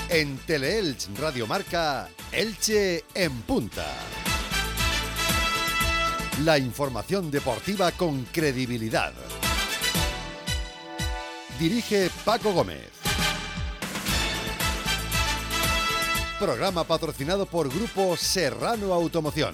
En Teleelch Radio Marca, Elche en punta. La información deportiva con credibilidad. Dirige Paco Gómez. Programa patrocinado por Grupo Serrano Automoción.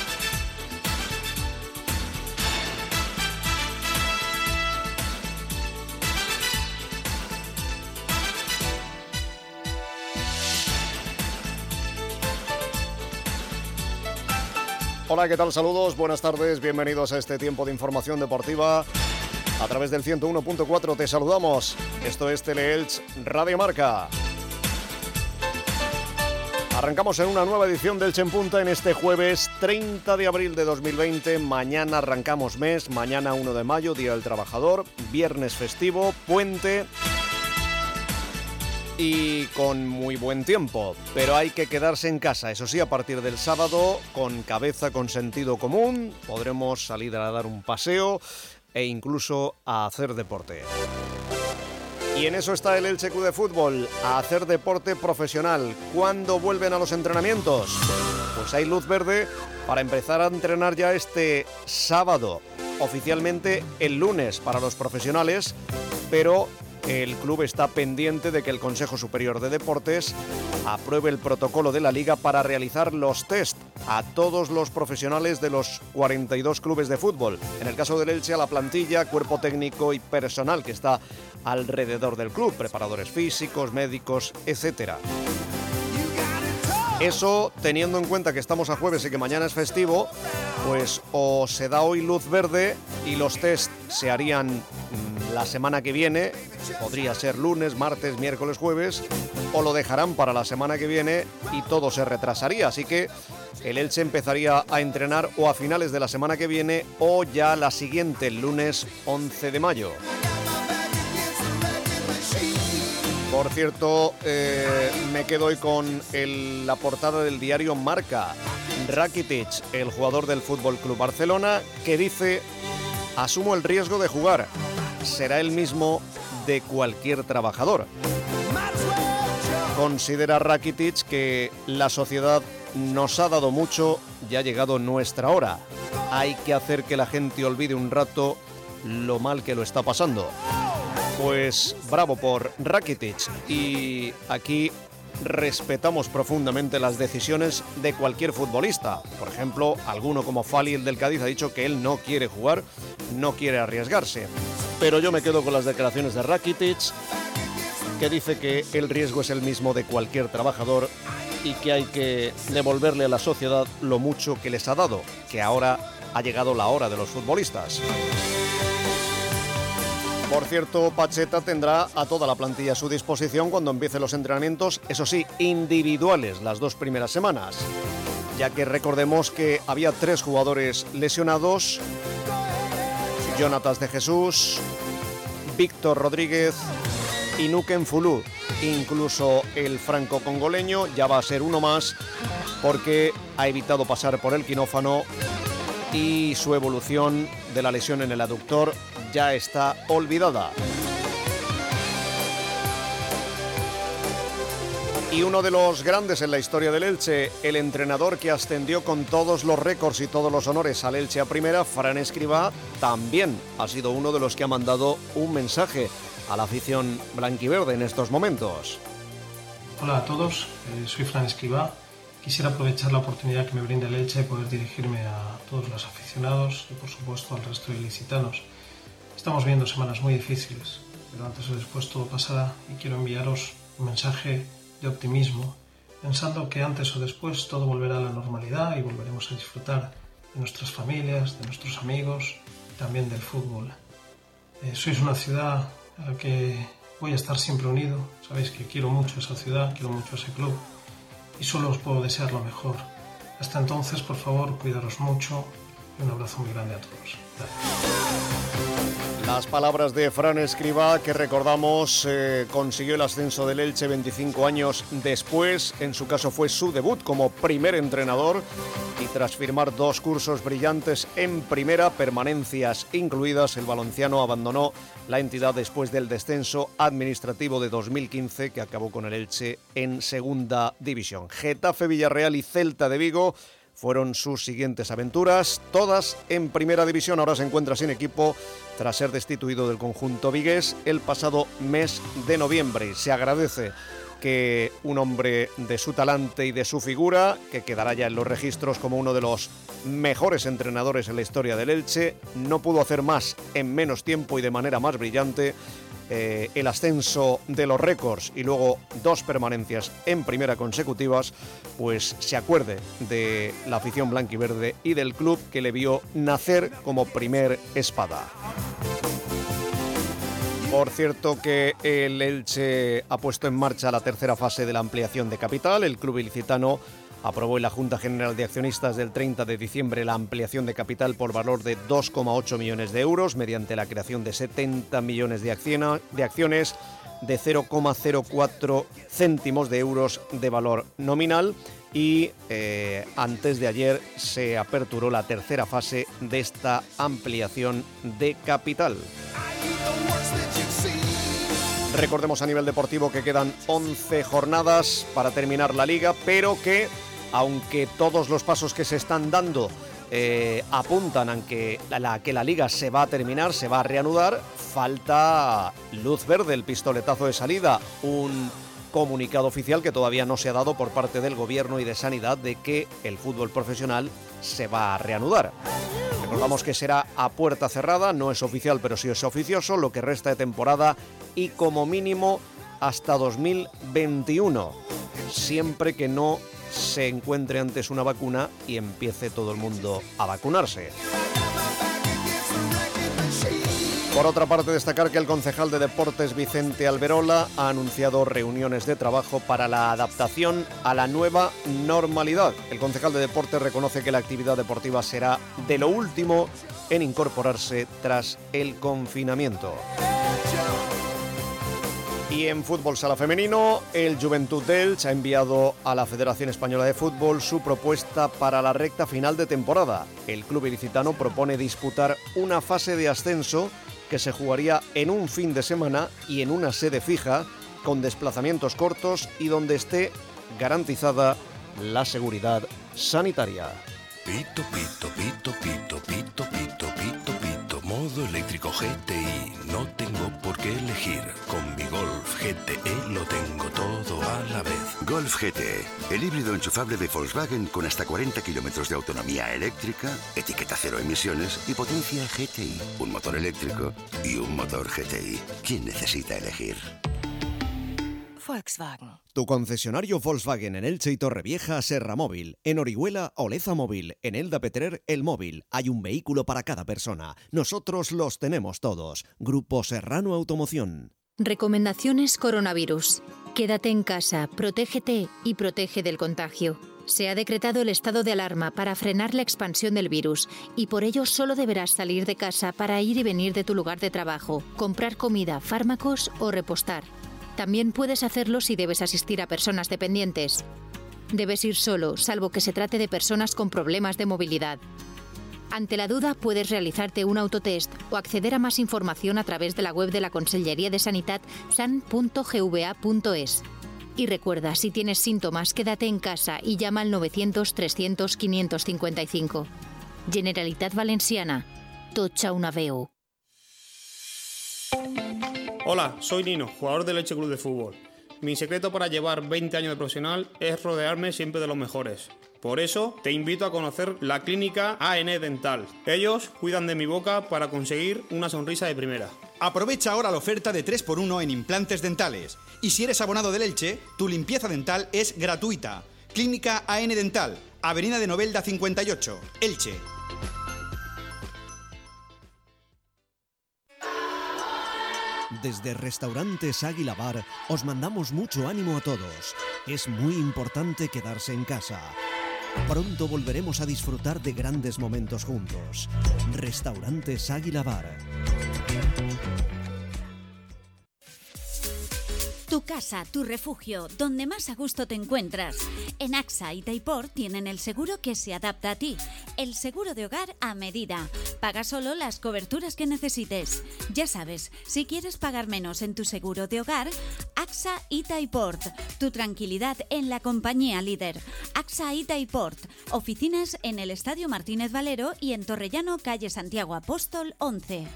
Hola, ¿qué tal? Saludos, buenas tardes, bienvenidos a este tiempo de información deportiva. A través del 101.4 te saludamos. Esto es Teleelch Radio Marca. Arrancamos en una nueva edición del Elche en Punta en este jueves 30 de abril de 2020. Mañana arrancamos mes, mañana 1 de mayo, Día del Trabajador, viernes festivo, puente y con muy buen tiempo. Pero hay que quedarse en casa, eso sí, a partir del sábado, con cabeza, con sentido común, podremos salir a dar un paseo e incluso a hacer deporte. Y en eso está el Elche Club de Fútbol, a hacer deporte profesional. ¿Cuándo vuelven a los entrenamientos? Pues hay luz verde para empezar a entrenar ya este sábado, oficialmente el lunes para los profesionales, pero el club está pendiente de que el Consejo Superior de Deportes apruebe el protocolo de la Liga para realizar los test a todos los profesionales de los 42 clubes de fútbol. En el caso del Elche, a la plantilla, cuerpo técnico y personal que está alrededor del club, preparadores físicos, médicos, etcétera. Eso, teniendo en cuenta que estamos a jueves y que mañana es festivo, pues o se da hoy luz verde y los test se harían la semana que viene, podría ser lunes, martes, miércoles, jueves, o lo dejarán para la semana que viene y todo se retrasaría. Así que el Elche empezaría a entrenar o a finales de la semana que viene o ya la siguiente, el lunes 11 de mayo. Por cierto, me quedo hoy con la portada del diario Marca. Rakitic, el jugador del Fútbol Club Barcelona, que dice: asumo el riesgo de jugar. Será el mismo de cualquier trabajador. Considera Rakitic que la sociedad nos ha dado mucho y ha llegado nuestra hora. Hay que hacer que la gente olvide un rato lo mal que lo está pasando. Pues bravo por Rakitic, y aquí respetamos profundamente las decisiones de cualquier futbolista. Por ejemplo, alguno como Fali, el del Cádiz, ha dicho que él no quiere jugar, no quiere arriesgarse. Pero yo me quedo con las declaraciones de Rakitic, que dice que el riesgo es el mismo de cualquier trabajador y que hay que devolverle a la sociedad lo mucho que les ha dado, que ahora ha llegado la hora de los futbolistas. Por cierto, Pacheta tendrá a toda la plantilla a su disposición cuando empiecen los entrenamientos, eso sí, individuales, las 2 primeras semanas, ya que recordemos que había 3 jugadores lesionados: Jonatas de Jesús, Víctor Rodríguez y Nuken Fulú. Incluso el franco-congoleño ya va a ser uno más porque ha evitado pasar por el quirófano y su evolución de la lesión en el aductor ya está olvidada. Y uno de los grandes en la historia del Elche, el entrenador que ascendió con todos los récords y todos los honores al Elche a primera, Fran Escribá, también ha sido uno de los que ha mandado un mensaje a la afición blanquiverde en estos momentos. Hola a todos, soy Fran Escribá. Quisiera aprovechar la oportunidad que me brinda el Elche y poder dirigirme a todos los aficionados y por supuesto al resto de ilicitanos. Estamos viendo semanas muy difíciles, pero antes o después todo pasará y quiero enviaros un mensaje de optimismo, pensando que antes o después todo volverá a la normalidad y volveremos a disfrutar de nuestras familias, de nuestros amigos y también del fútbol. Sois una ciudad a la que voy a estar siempre unido. Sabéis que quiero mucho esa ciudad, quiero mucho ese club y solo os puedo desear lo mejor. Hasta entonces, por favor, cuidaros mucho y un abrazo muy grande a todos. Gracias. Las palabras de Fran Escribá, que recordamos consiguió el ascenso del Elche 25 años después. En su caso fue su debut como primer entrenador y tras firmar 2 cursos brillantes en primera, permanencias incluidas, el valenciano abandonó la entidad después del descenso administrativo de 2015 que acabó con el Elche en segunda división. Getafe, Villarreal y Celta de Vigo fueron sus siguientes aventuras, todas en primera división. Ahora se encuentra sin equipo tras ser destituido del conjunto vigués el pasado mes de noviembre. Se agradece que un hombre de su talante y de su figura, que quedará ya en los registros como uno de los mejores entrenadores en la historia del Elche, no pudo hacer más en menos tiempo y de manera más brillante. El ascenso de los récords y luego 2 permanencias en primera consecutivas, pues se acuerde de la afición blanquiverde y del club que le vio nacer como primer espada. Por cierto que el Elche ha puesto en marcha la tercera fase de la ampliación de capital. El club ilicitano aprobó en la Junta General de Accionistas del 30 de diciembre la ampliación de capital por valor de 2,8 millones de euros mediante la creación de 70 millones de acciones de 0,04 céntimos de euros de valor nominal y antes de ayer se aperturó la tercera fase de esta ampliación de capital. Recordemos a nivel deportivo que quedan 11 jornadas para terminar la liga, pero que aunque todos los pasos que se están dando apuntan a que la liga se va a terminar, se va a reanudar, falta luz verde, el pistoletazo de salida, un comunicado oficial que todavía no se ha dado por parte del Gobierno y de Sanidad de que el fútbol profesional se va a reanudar. Recordamos que será a puerta cerrada, no es oficial pero sí es oficioso, lo que resta de temporada y como mínimo hasta 2021, siempre que no se encuentre antes una vacuna y empiece todo el mundo a vacunarse. Por otra parte, destacar que el concejal de Deportes Vicente Alberola ha anunciado reuniones de trabajo para la adaptación a la nueva normalidad. El concejal de Deportes reconoce que la actividad deportiva será de lo último en incorporarse tras el confinamiento. Y en fútbol sala femenino, el Juventud d'Elx ha enviado a la Federación Española de Fútbol su propuesta para la recta final de temporada. El club ilicitano propone disputar una fase de ascenso que se jugaría en un fin de semana y en una sede fija, con desplazamientos cortos y donde esté garantizada la seguridad sanitaria. Pito, pito, pito, pito, pito, pito, pito, pito, modo eléctrico GTI, no tengo por qué elegir, con mi Golf GTE lo tengo todo a la vez. Golf GTE, el híbrido enchufable de Volkswagen con hasta 40 kilómetros de autonomía eléctrica, etiqueta cero emisiones y potencia GTI, un motor eléctrico y un motor GTI. ¿Quién necesita elegir? Volkswagen. Tu concesionario Volkswagen en Elche y Torrevieja, Serra Móvil. En Orihuela, Oleza Móvil. En Elda Petrer, El Móvil. Hay un vehículo para cada persona. Nosotros los tenemos todos. Grupo Serrano Automoción. Recomendaciones coronavirus. Quédate en casa, protégete y protege del contagio. Se ha decretado el estado de alarma para frenar la expansión del virus y por ello solo deberás salir de casa para ir y venir de tu lugar de trabajo, comprar comida, fármacos o repostar. También puedes hacerlo si debes asistir a personas dependientes. Debes ir solo, salvo que se trate de personas con problemas de movilidad. Ante la duda, puedes realizarte un autotest o acceder a más información a través de la web de la Conselleria de Sanitat san.gva.es. Y recuerda, si tienes síntomas, quédate en casa y llama al 900-300-555. Generalitat Valenciana. Totxa una veu. Hola, soy Nino, jugador del Elche Club de Fútbol. Mi secreto para llevar 20 años de profesional es rodearme siempre de los mejores. Por eso, te invito a conocer la clínica AN Dental. Ellos cuidan de mi boca para conseguir una sonrisa de primera. Aprovecha ahora la oferta de 3x1 en implantes dentales. Y si eres abonado del Elche, tu limpieza dental es gratuita. Clínica AN Dental, Avenida de Novelda 58, Elche. Desde Restaurantes Águila Bar os mandamos mucho ánimo a todos. Es muy importante quedarse en casa. Pronto volveremos a disfrutar de grandes momentos juntos. Restaurantes Águila Bar. Tu casa, tu refugio, donde más a gusto te encuentras. En AXA y Taipor tienen el seguro que se adapta a ti. El seguro de hogar a medida. Paga solo las coberturas que necesites. Ya sabes, si quieres pagar menos en tu seguro de hogar, AXA y Taiport. Tu tranquilidad en la compañía líder. AXA y Taiport. Oficinas en el Estadio Martínez Valero y en Torrellano, calle Santiago Apóstol 11.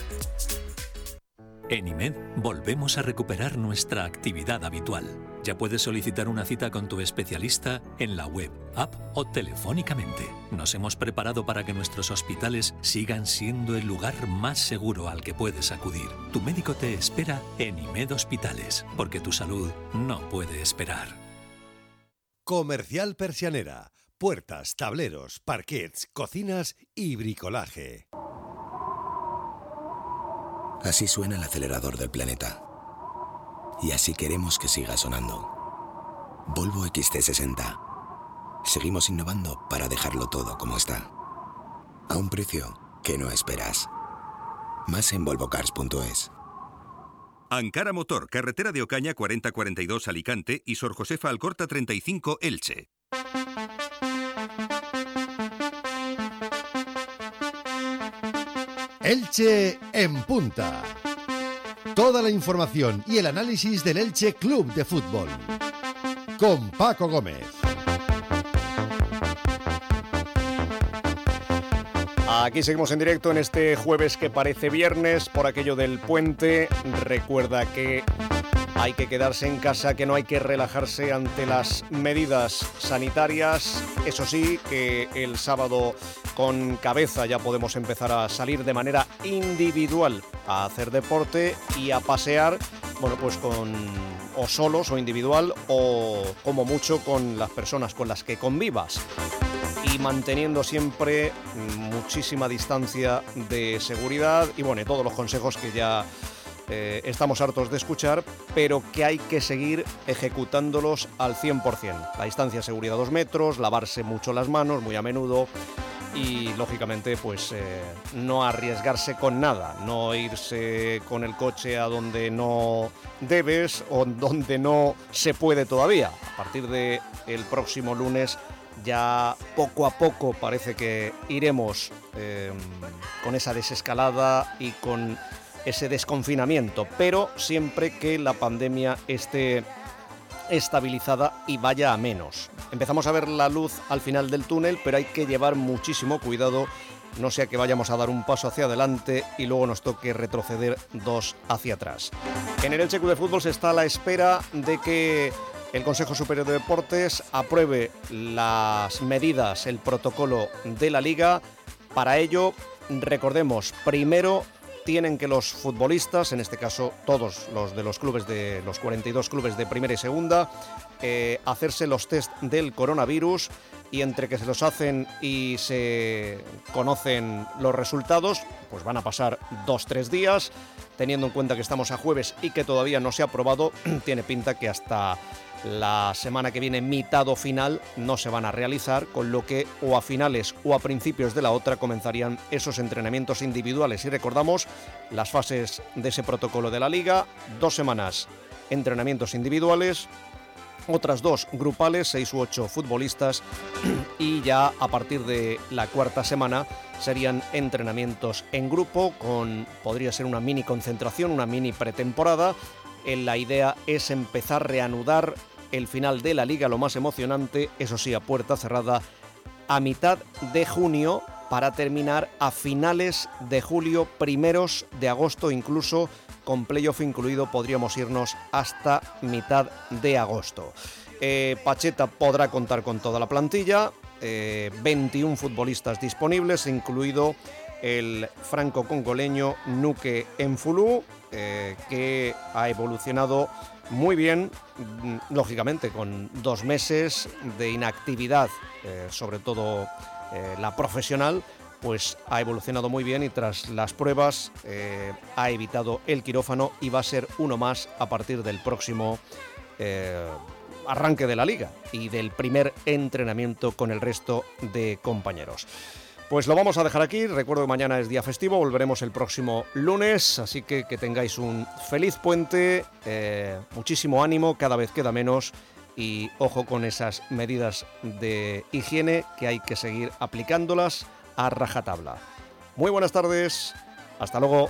En IMED volvemos a recuperar nuestra actividad habitual. Ya puedes solicitar una cita con tu especialista en la web, app o telefónicamente. Nos hemos preparado para que nuestros hospitales sigan siendo el lugar más seguro al que puedes acudir. Tu médico te espera en IMED Hospitales, porque tu salud no puede esperar. Comercial Persianera. Puertas, tableros, parquets, cocinas y bricolaje. Así suena el acelerador del planeta. Y así queremos que siga sonando. Volvo XC60. Seguimos innovando para dejarlo todo como está. A un precio que no esperas. Más en volvocars.es. Ankara Motor, carretera de Ocaña 4042 Alicante y Sor Josefa Alcorta 35 Elche. Elche en punta. Toda la información y el análisis del Elche Club de Fútbol. Con Paco Gómez. Aquí seguimos en directo en este jueves que parece viernes por aquello del puente. Recuerda que hay que quedarse en casa, que no hay que relajarse ante las medidas sanitarias. Eso sí, que el sábado con Cabeza ya podemos empezar a salir de manera individual a hacer deporte y a pasear, bueno, pues o solos o individual o como mucho con las personas con las que convivas. Y manteniendo siempre muchísima distancia de seguridad y bueno, todos los consejos que ya estamos hartos de escuchar, pero que hay que seguir ejecutándolos al 100%. La distancia de seguridad 2 metros, lavarse mucho las manos muy a menudo y lógicamente pues no arriesgarse con nada, no irse con el coche a donde no debes o donde no se puede todavía. A partir del próximo lunes ya poco a poco parece que iremos con esa desescalada y con ese desconfinamiento, pero siempre que la pandemia esté estabilizada y vaya a menos. Empezamos a ver la luz al final del túnel, pero hay que llevar muchísimo cuidado, no sea que vayamos a dar un paso hacia adelante y luego nos toque retroceder 2 hacia atrás. En el Elche Club de Fútbol se está a la espera de que el Consejo Superior de Deportes apruebe las medidas, el protocolo de la Liga. Para ello, recordemos, primero tienen que los futbolistas, en este caso todos los de los clubes de los 42 clubes de primera y segunda, hacerse los test del coronavirus y entre que se los hacen y se conocen los resultados, pues van a pasar 2-3 días, teniendo en cuenta que estamos a jueves y que todavía no se ha aprobado, tiene pinta que hasta la semana que viene, mitad o final, no se van a realizar, con lo que o a finales o a principios de la otra comenzarían esos entrenamientos individuales. Y recordamos las fases de ese protocolo de la Liga: 2 semanas entrenamientos individuales, otras 2 grupales, 6 u 8 futbolistas, y ya a partir de la 4ª semana serían entrenamientos en grupo, podría ser una mini concentración, una mini pretemporada. La idea es empezar a reanudar el final de la Liga, lo más emocionante, eso sí, a puerta cerrada, a mitad de junio, para terminar a finales de julio, primeros de agosto, incluso con playoff incluido, podríamos irnos hasta mitad de agosto. Pacheta podrá contar con toda la plantilla, 21 futbolistas disponibles, incluido el franco-congoleño Nuke Enfulú, que ha evolucionado muy bien, lógicamente con 2 meses de inactividad, sobre todo la profesional, pues ha evolucionado muy bien y tras las pruebas ha evitado el quirófano y va a ser uno más a partir del próximo arranque de la Liga y del primer entrenamiento con el resto de compañeros. Pues lo vamos a dejar aquí. Recuerdo que mañana es día festivo, volveremos el próximo lunes, así que tengáis un feliz puente, muchísimo ánimo, cada vez queda menos y ojo con esas medidas de higiene que hay que seguir aplicándolas a rajatabla. Muy buenas tardes, hasta luego.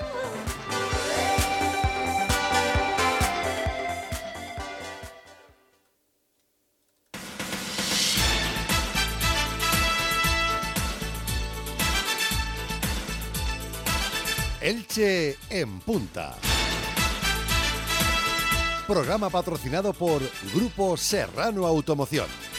Elche en Punta. Programa patrocinado por Grupo Serrano Automoción.